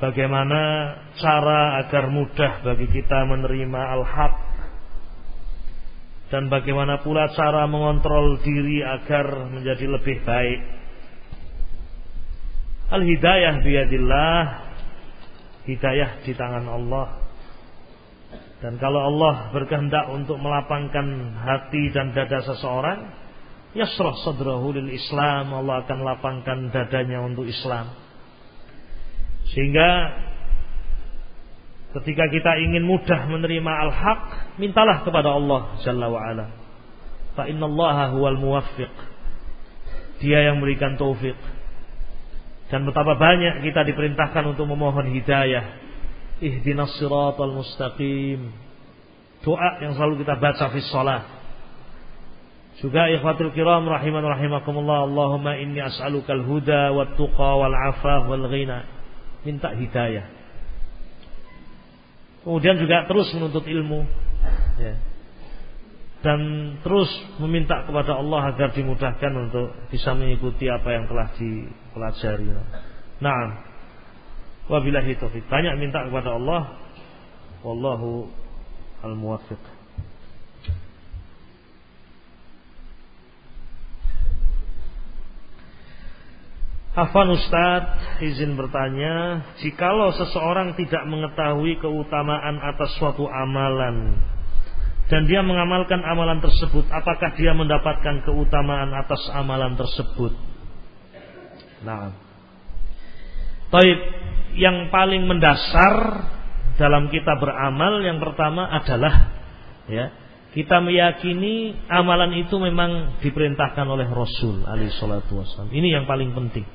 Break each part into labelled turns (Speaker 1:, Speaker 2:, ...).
Speaker 1: bagaimana cara agar mudah bagi kita menerima al-haq, dan bagaimana pula cara mengontrol diri agar menjadi lebih baik. Al-hidayah biyadillah, hidayah di tangan Allah. Dan kalau Allah berkehendak untuk melapangkan hati dan dada seseorang, yashrah sadrahu lil Islam, Allah akan lapangkan dadanya untuk Islam. Sehingga ketika kita ingin mudah menerima al-haq, mintalah kepada Allah Jalla wa Ala. Fa innallaha huwal muwaffiq. Dia yang memberikan taufik. Dan betapa banyak kita diperintahkan untuk memohon hidayah. Ihdinas siratal mustaqim. Doa yang selalu kita baca fi shalah. Juga ikhwatul kiram rahiman rahimakumullah, Allahumma inni as'alukal huda wat tuqa wal afaf wal ghina. Minta hidayah. Kemudian juga terus menuntut ilmu, ya. Dan terus meminta kepada Allah agar dimudahkan untuk bisa mengikuti apa yang telah dipelajari. Naam. Wabillahi taufik. Banyak minta kepada Allah. Wallahu al-muwaffiq. Afwan Ustaz, izin bertanya, jikalau seseorang tidak mengetahui keutamaan atas suatu amalan dan dia mengamalkan amalan tersebut, apakah dia mendapatkan keutamaan atas amalan tersebut? Nah, baik, yang paling mendasar dalam kita beramal yang pertama adalah, ya, kita meyakini amalan itu memang diperintahkan oleh Rasul alaihi salatu wassalam. Ini yang paling penting.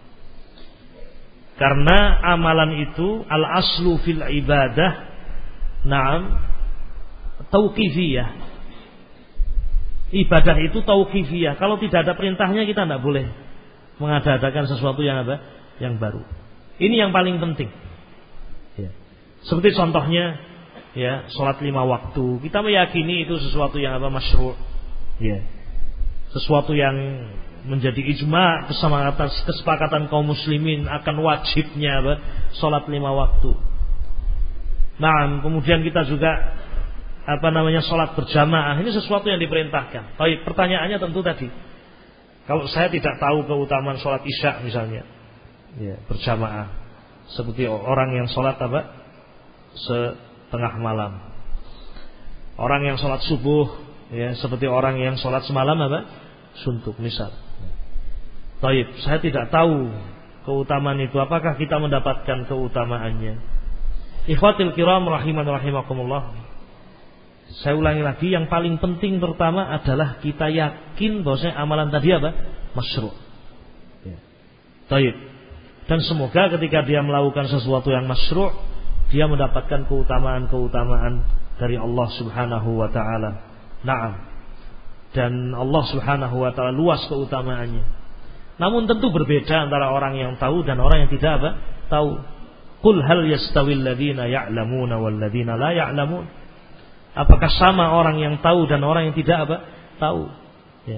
Speaker 1: Karena amalan itu al-aslu fil ibadah, na'am, tauqifiyah. Ibadah itu tauqifiyah. Kalau tidak ada perintahnya kita tidak boleh mengadakan sesuatu yang apa? Yang baru. Ini yang paling penting. Ya. Seperti contohnya, ya, sholat 5 waktu. Kita meyakini itu sesuatu yang apa? Masyru'. Ya. Sesuatu yang menjadi ijma' kesepakatan kaum muslimin akan wajibnya apa? Sholat 5 waktu. Nah, kemudian kita juga sholat berjamaah. Ini sesuatu yang diperintahkan. Baik, pertanyaannya tentu tadi, kalau saya tidak tahu keutamaan sholat isya misalnya, ya, berjamaah, seperti orang yang sholat apa? Setengah malam. Orang yang sholat subuh, ya, seperti orang yang sholat semalam apa? Suntuk misal. Baik, saya tidak tahu keutamaan itu. Apakah kita mendapatkan keutamaannya? Ikhwatil kiram rahiman rahimakumullah. Saya ulangi lagi, yang paling penting pertama adalah kita yakin bahwasanya amalan tadi apa? Masyru'. Ya. Baik. Dan semoga ketika dia melakukan sesuatu yang masyru', dia mendapatkan keutamaan-keutamaan dari Allah Subhanahu wa taala. Naam. Dan Allah Subhanahu wa taala luas keutamaannya. Namun tentu berbeda antara orang yang tahu dan orang yang tidak apa? Tahu. Qul hal yastawil ladzina ya'lamuna wal ladzina la ya'lamun. Apakah sama orang yang tahu dan orang yang tidak apa? Tahu. Ya.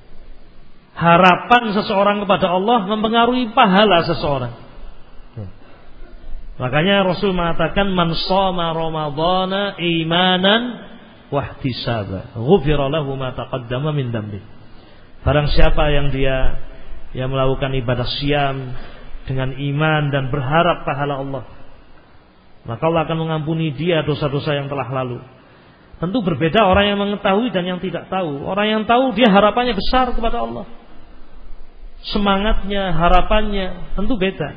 Speaker 1: Harapan seseorang kepada Allah mempengaruhi pahala seseorang. Ya. Makanya Rasul mengatakan man shoma ramadhana imanan wahtisaba ghufira lahu ma taqaddama min dambi. Barang siapa yang dia melakukan ibadah siam dengan iman dan berharap pahala Allah, maka Allah akan mengampuni dia dosa-dosa yang telah lalu. Tentu berbeda orang yang mengetahui dan yang tidak tahu. Orang yang tahu dia harapannya besar kepada Allah, semangatnya, harapannya tentu beda.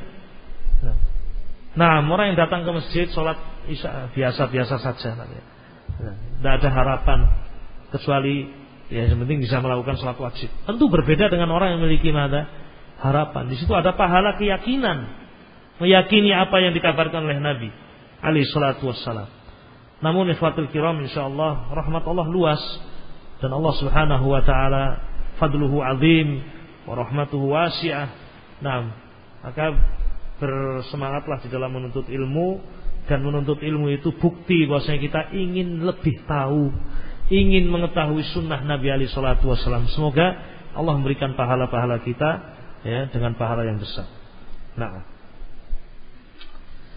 Speaker 1: Nah, orang yang datang ke masjid sholat isya biasa-biasa saja, tidak ada harapan kecuali ya yang penting bisa melakukan sholat wajib. Tentu berbeda dengan orang yang memiliki harapan. Di situ ada pahala keyakinan, meyakini apa yang dikabarkan oleh Nabi alaihi salatu wassalam. Namun ikhwatul kiram, insyaallah rahmat Allah luas dan Allah Subhanahu wa taala fadluhu azim wa rahmatuhu wasi'ah. Nah, maka bersemangatlah di dalam menuntut ilmu, dan menuntut ilmu itu bukti bahwasanya kita ingin lebih tahu, ingin mengetahui sunnah Nabi alaihi salatu wassalam. Semoga Allah memberikan pahala-pahala kita, ya, dengan pahala yang besar. Nah,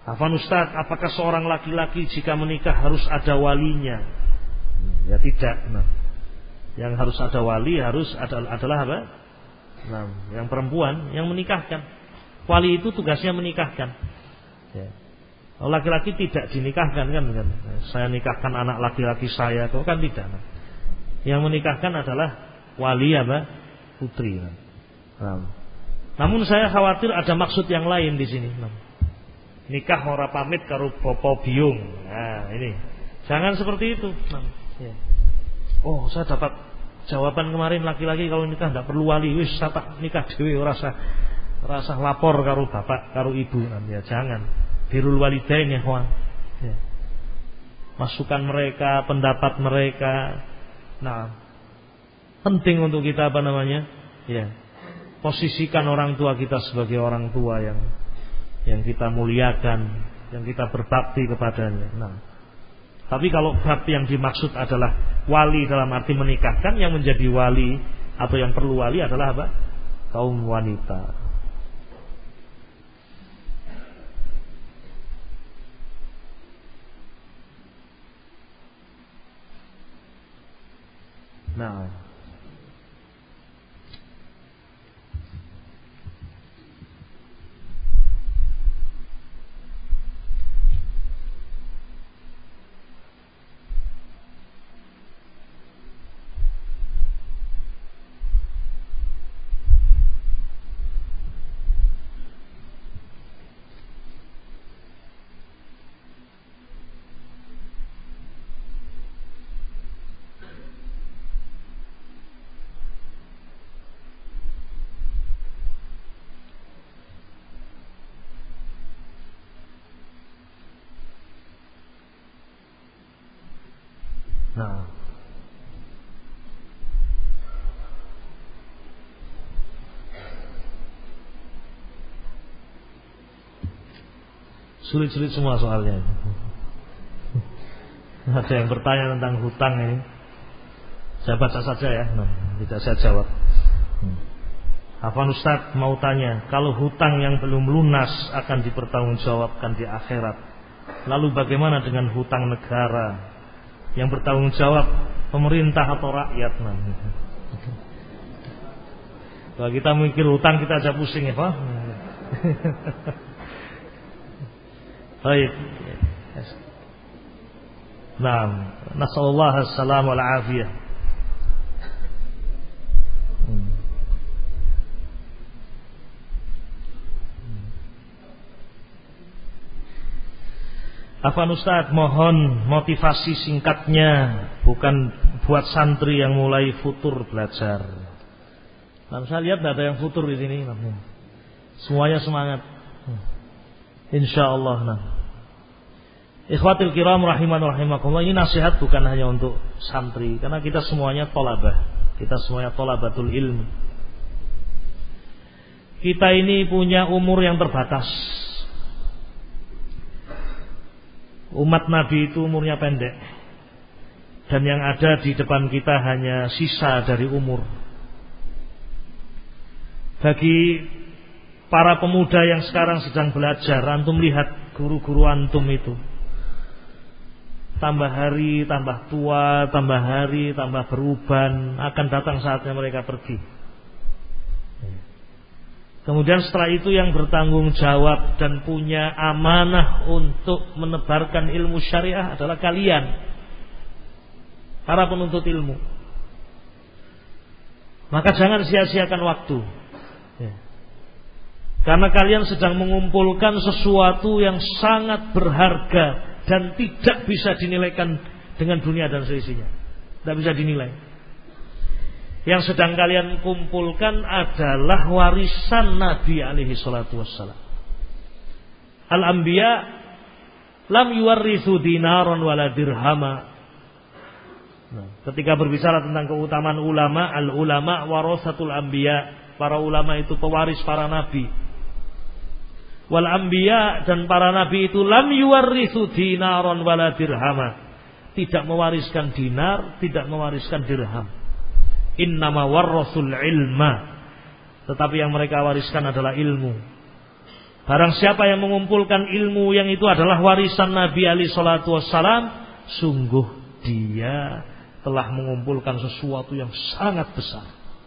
Speaker 1: Afwan Ustaz, apakah seorang laki-laki jika menikah harus ada walinya? Ya tidak. Nah, yang harus ada wali adalah apa? Nah, yang perempuan yang menikahkan. Wali itu tugasnya menikahkan. Ya. Kalau laki-laki tidak dinikahkan kan? Saya nikahkan anak laki-laki saya, kok kan tidak. Nah, yang menikahkan adalah wali apa? Putri. Nah, namun saya khawatir ada maksud yang lain di sini. Nah, nikah ora pamit karo popo biung. Nah, ini jangan seperti itu. Nah, ya. Oh, saya dapat jawaban kemarin, laki-laki kalau nikah tidak perlu wali. Wis tak nikah dhewe, rasa lapor karo bapak karo ibu. Nah, ya jangan. Birrul walidain ya, kawan. Ya. Masukan mereka, pendapat mereka. Nah, penting untuk kita ya, posisikan orang tua kita sebagai orang tua yang kita muliakan, yang kita berbakti kepadanya. Nah, tapi kalau bakti yang dimaksud adalah wali dalam arti menikahkan, yang menjadi wali atau yang perlu wali adalah apa? Kaum wanita. Nah, sulit-sulit semua soalnya. Ada yang bertanya tentang hutang ini. Saya baca saja ya. Nah, tidak saya jawab. Afwan Ustaz mau tanya, kalau hutang yang belum lunas akan dipertanggungjawabkan di akhirat, lalu bagaimana dengan hutang negara yang bertanggung jawab pemerintah atau rakyat? Nah, kalau kita mikir hutang kita aja pusing ya, Pak. Baik. Nah, nasallallahu alaihi wal afiyah. Afwan Ustaz, mohon motivasi singkatnya, bukan buat santri yang mulai futur belajar. Nah, saya lihat tidak ada yang futur di sini. Semuanya semangat. Insyaallah. Nah, ikhwatil kiram rahiman rahimakumullah, ini nasihat bukan hanya untuk santri, karena kita semuanya thalabah, kita semuanya thalabatul ilm. Kita ini punya umur yang terbatas. Umat Nabi itu umurnya pendek, dan yang ada di depan kita hanya sisa dari umur. Bagi para pemuda yang sekarang sedang belajar, antum lihat guru-guru antum itu, tambah hari tambah tua, tambah hari tambah beruban. Akan datang saatnya mereka pergi. Kemudian setelah itu yang bertanggung jawab dan punya amanah untuk menebarkan ilmu syariah adalah kalian, para penuntut ilmu. Maka jangan sia-siakan waktu, karena kalian sedang mengumpulkan sesuatu yang sangat berharga dan tidak bisa dinilaikan dengan dunia dan seisinya. Tidak bisa dinilai. Yang sedang kalian kumpulkan adalah warisan Nabi alaihi salatu wassalam. Al-anbiya lam yuwarrithu dinaron wala dirhama. Nah, ketika berbicara tentang keutamaan ulama, al-ulama warasatul anbiya, para ulama itu pewaris para nabi. Wal anbiya, dan para nabi itu lam yuwarrithu dinaron wala dirhama, tidak mewariskan dinar, tidak mewariskan dirham. Innama warrasul ilma, tetapi yang mereka wariskan adalah ilmu. Barang siapa yang mengumpulkan ilmu yang itu adalah warisan Nabi alaihi salatu wassalam, sungguh dia telah mengumpulkan sesuatu yang sangat besar.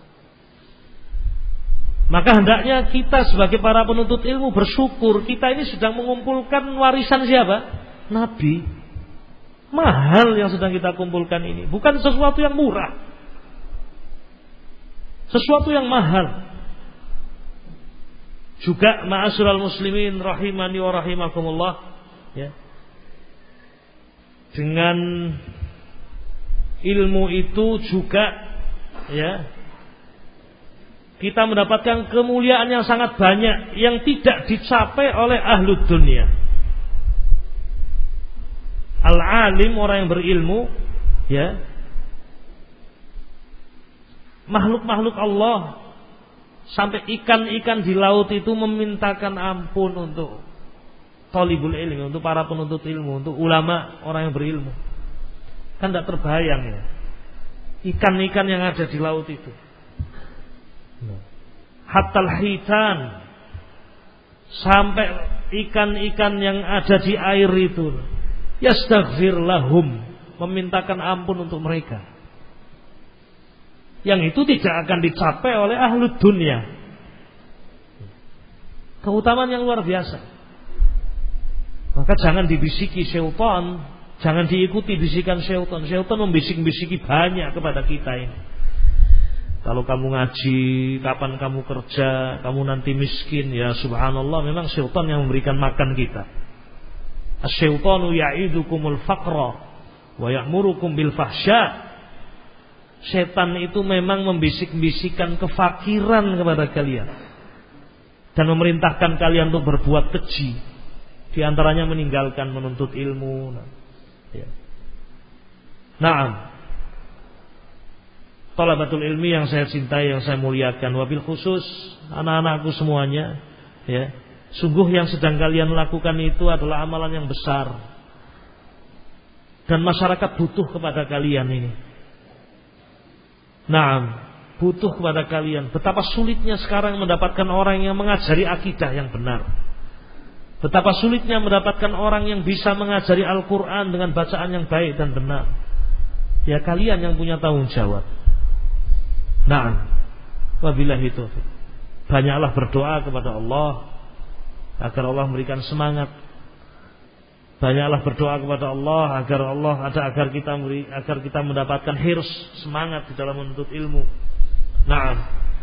Speaker 1: Maka hendaknya kita sebagai para penuntut ilmu bersyukur kita ini sedang mengumpulkan warisan siapa? Nabi. Mahal yang sedang kita kumpulkan ini, bukan sesuatu yang murah. Sesuatu yang mahal. Juga ma'asyiral muslimin rahimani wa rahimakumullah, ya. Dengan ilmu itu juga, ya, kita mendapatkan kemuliaan yang sangat banyak yang tidak dicapai oleh ahlud dunia. Al-alim, orang yang berilmu, ya, makhluk-makhluk Allah, sampai ikan-ikan di laut itu memintakan ampun untuk thalibul ilmi, untuk para penuntut ilmu, untuk ulama, orang yang berilmu. Kan tidak terbayang ya, ikan-ikan yang ada di laut itu. Hatal hitan, sampai ikan-ikan yang ada di air itu yastaghfir lahum, memintakan ampun untuk mereka. Yang itu tidak akan dicapai oleh ahlud dunia. Keutamaan yang luar biasa. Maka jangan dibisiki syaitan, jangan diikuti bisikan syaitan. Syaitan membisik-bisiki banyak kepada kita ini. Kalau kamu ngaji, kapan kamu kerja, kamu nanti miskin, ya subhanallah, memang syaitan yang memberikan makan kita. Asy-syaitanu ya'idukumul faqra wa ya'murukum bil fahsya. Setan itu memang membisik-bisikan kefakiran kepada kalian dan memerintahkan kalian untuk berbuat keji, di antaranya meninggalkan menuntut ilmu. Naam, thalabatul ilmi yang saya cintai, yang saya muliakan, wabil khusus anak-anakku semuanya, ya, sungguh yang sedang kalian lakukan itu adalah amalan yang besar dan masyarakat butuh kepada kalian ini. Naam, butuh kepada kalian. Betapa sulitnya sekarang mendapatkan orang yang mengajari akidah yang benar. Betapa sulitnya mendapatkan orang yang bisa mengajari Al-Quran dengan bacaan yang baik dan benar. Ya kalian yang punya tanggung jawab. Naam, wabillahi taufiq. Banyaklah berdoa kepada Allah agar Allah memberikan semangat. Banyaklah berdoa kepada Allah agar kita mendapatkan hirs, semangat di dalam menuntut ilmu. Nah,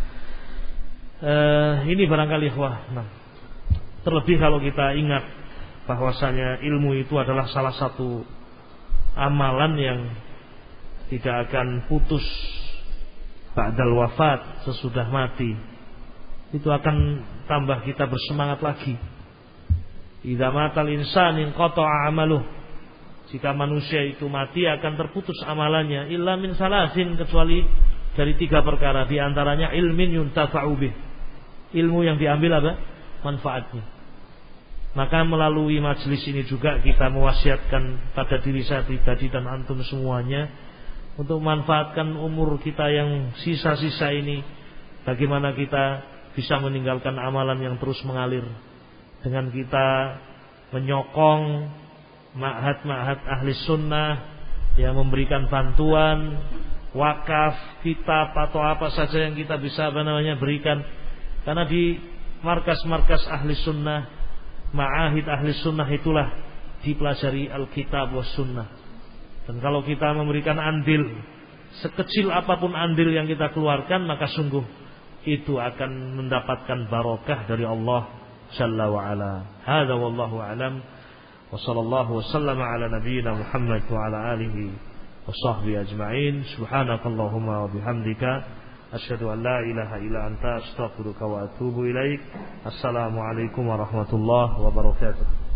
Speaker 1: ini barangkali terlebih kalau kita ingat bahwasanya ilmu itu adalah salah satu amalan yang tidak akan putus ba'dal wafat, sesudah mati. Itu akan tambah kita bersemangat lagi. Idza matal insan inqata'a amaluh. Jika manusia itu mati akan terputus amalannya, illa min salasin, kecuali dari 3 perkara, di antaranya ilmin yuntafa'u bih. Ilmu yang diambil apa? Manfaatnya. Maka melalui majelis ini juga kita mewasiatkan pada diri saya pribadi dan antum semuanya untuk memanfaatkan umur kita yang sisa-sisa ini, bagaimana kita bisa meninggalkan amalan yang terus mengalir dengan kita menyokong ma'had-ma'had ahli sunnah yang memberikan bantuan, wakaf, kitab atau apa saja yang kita bisa berikan. Karena di markas-markas ahli sunnah, ma'ahid ahli sunnah itulah dipelajari Alkitab was sunnah. Dan kalau kita memberikan andil, sekecil apapun andil yang kita keluarkan, maka sungguh itu akan mendapatkan barokah dari Allah Jalla wa ala. Hadza wallahu a'lam. Wa sallallahu wa sallama ala nabiyyina Muhammad wa ala alihi wa sahbihi ajma'in. Subhanakallahumma wa bihamdika asyhadu an la ilaha illa anta astaghfiruka wa atubu ilaik. Assalamu alaikum warahmatullahi wabarakatuh.